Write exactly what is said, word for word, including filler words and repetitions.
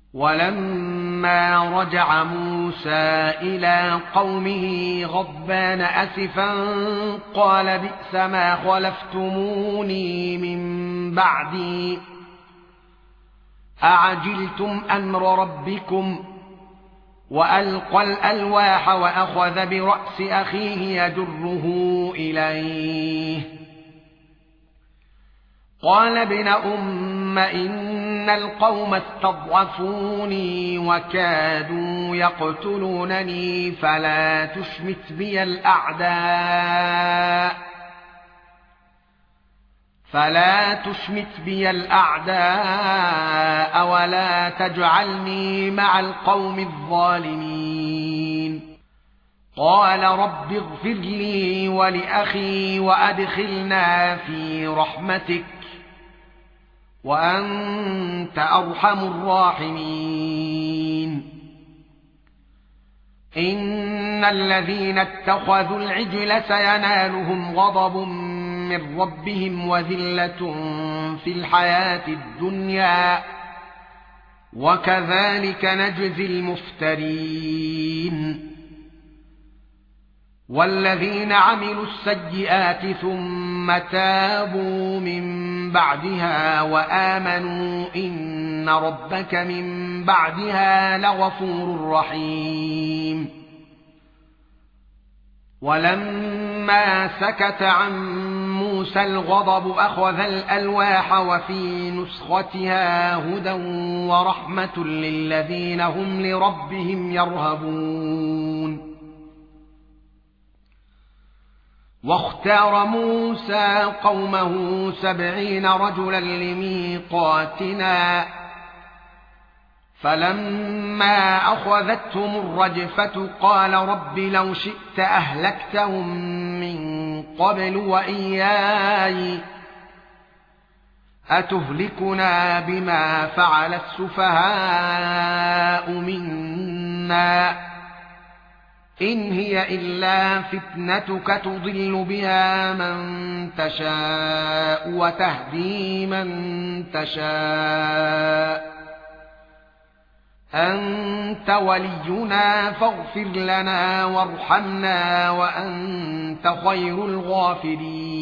ولما رجع موسى إلى قومه غضبان أسفا قال بئس ما خلفتموني من بعدي أعجلتم أمر ربكم وألقى الألواح وأخذ برأس أخيه يجره إليه قال ابن أم إن القوم استضعفوني وكادوا يقتلونني فلا تشمت بي الأعداء فلا تشمت بي الأعداء ولا تجعلني مع القوم الظالمين قال رب اغفر لي ولأخي وأدخلنا في رحمتك وأنت أرحم الراحمين إن الذين اتخذوا العجل سينالهم غضب من ربهم وذلة في الحياة الدنيا وكذلك نجزي المفترين والذين عملوا السيئات ثم تابوا من بعدها وآمنوا إن ربك من بعدها لغفور رحيم ولما سكت عن موسى الغضب أخذ الألواح وفي نسختها هدى ورحمة للذين هم لربهم يرهبون واختار موسى قومه سبعين رجلا لميقاتنا فلما أخذتهم الرجفة قال رب لو شئت أهلكتهم من قبل وإياي أتهلكنا بما فعل السفهاء منا إن هي إلا فتنتك تضل بها من تشاء وتهدي من تشاء أنت ولينا فاغفر لنا وارحمنا وأنت خير الغافرين